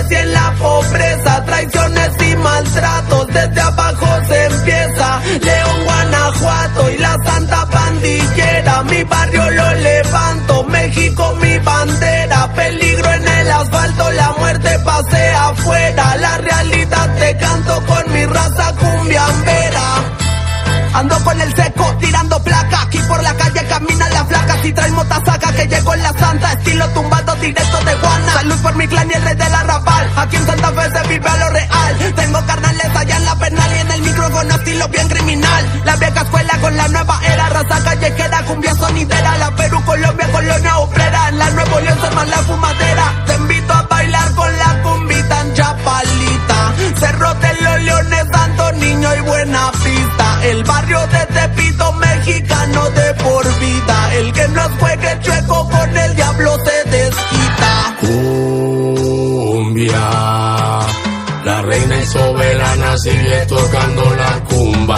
crecí en la pobreza, traiciones y maltratos, desde abajo se empieza. León, Guanajuato y la santa pandillera, mi barrio lo levanto, México mi bandera. Peligro en el asfalto, la muerte pasea afuera, la realidad te canto con mi raza cumbiambera. Ando con el seco, tirando placa, aquí por la calle caminan las flacas y traen motasaca que llegó en la santa, estilo tumbado directo de Guana. Salud por mi clan y el rey del arrabal, aquí en Santa Fe se vive a lo real. Tengo carnales allá en la penal y en el micrófono estilo bien criminal. La vieja escuela con la nueva era, raza callejera, cumbia sonidera. La Perú, Colombia, colonia obrera, en la Nuevo León se más la fumadera. Te invito a bailar con la cumbita en Chapalita, Cerro de los Leones, Santo Niño y Buena Vista. El barrio de Tepito, mexicano de por vida. El que no juegue chueco con el diablo se desquita. Cumbia, la reina y soberana sigue tocando la cumba.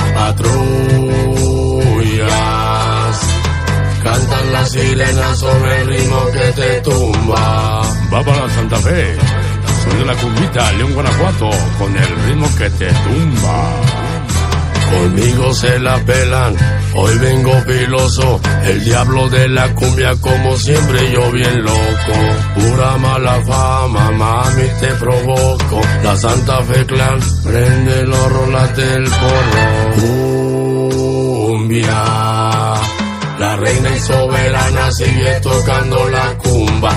Patrullas, cantan las sirenas sobre el ritmo que te tumba. Va para Santa Fe, soy de la cumbita, León, Guanajuato, con el ritmo que te tumba. Conmigo se la pelan, hoy vengo filoso, el diablo de la cumbia como siempre yo bien loco. Pura mala fama, mami te provoco, la Santa Fe Clan, prende los rolas del porro. Cumbia, la reina y soberana sigue tocando la cumba.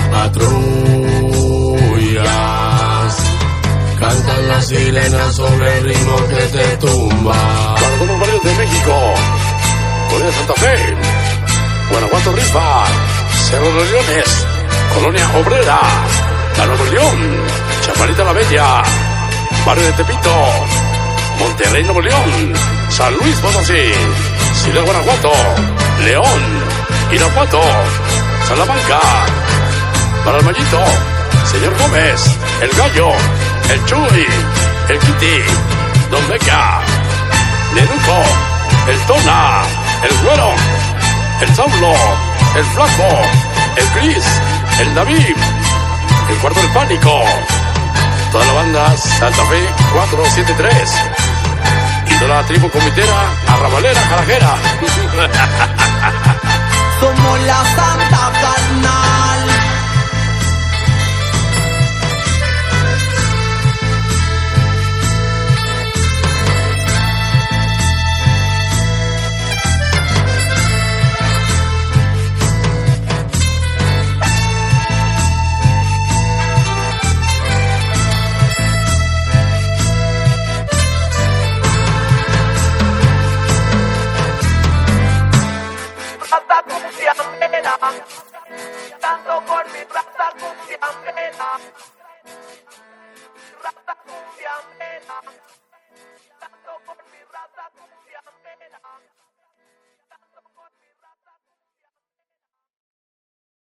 Patrullas, cantan las sirenas sobre el ritmo que te tumba. Para todos los barrios de México, Colonia Santa Fe, Guanajuato Rifa, Cerro de los Leones, Colonia Obrera, La Nuevo León, Chapalita la Bella, Barrio de Tepito, Monterrey, Nuevo León, San Luis Potosí, Ciudad Guanajuato, León, Irapuato, Salamanca, para el Mayito, Señor Gómez, El Gallo, El Chuy, El Kitty, Don Beca, Nenuco, El Tona, El Güero, El Saulo, El Flaco, El Cris, El David, El Cuarto del Pánico, toda la banda Santa Fe 473 y toda la tribu comitera, arrabalera, carajera. Somos la Santa Carnal.